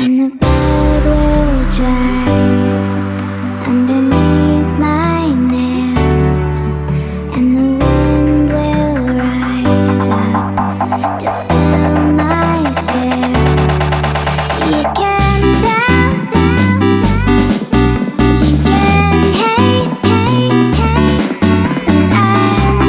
And the blood will dry underneath my nails, and the wind will rise up to fill my sails. So you can doubt, you can hate, but I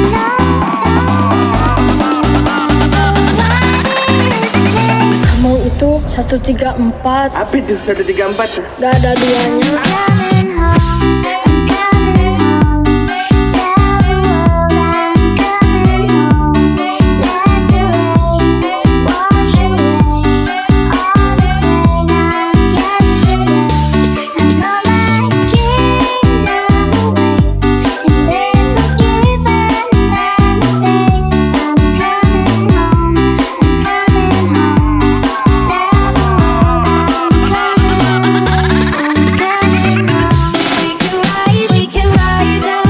know Kamu itu 134. Apa itu 134? Gak ada duanya. I'm coming home, I'm coming home. Tell the world I'm coming home. Let the rain wash away all the pain of yesterday. I know my kingdom awaits, and in the given and mistakes, I'm coming home, I'm coming home. Tell the world I'm coming home, I'm coming home. We can rise up.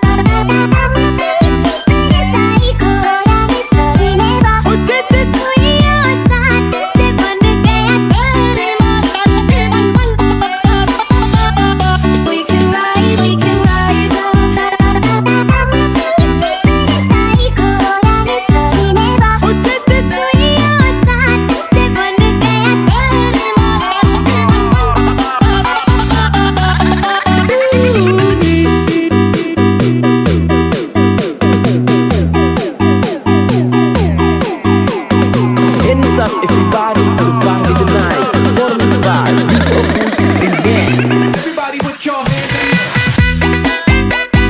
Hands up everybody, everybody tonight. Performance by DJ Opus Remix. Everybody put your hands in the air.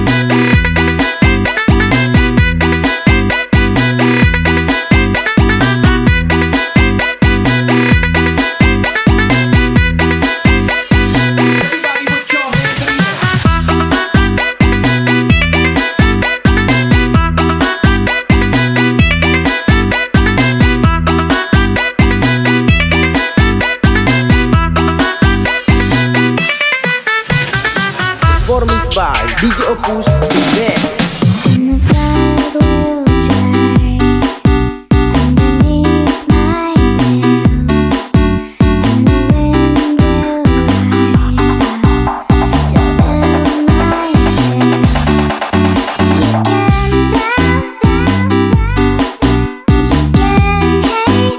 Everybody put your hands in the air. Performance by DJ Opus Remix. And the blood will dry underneath my nails, and the wind will rise up to fill my sails. So you can doubt, you can hate,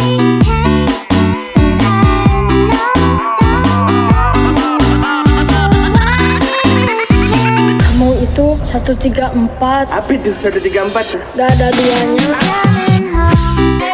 but Kamu itu 134. Apa itu 134? Gak ada duanya. I'm coming home.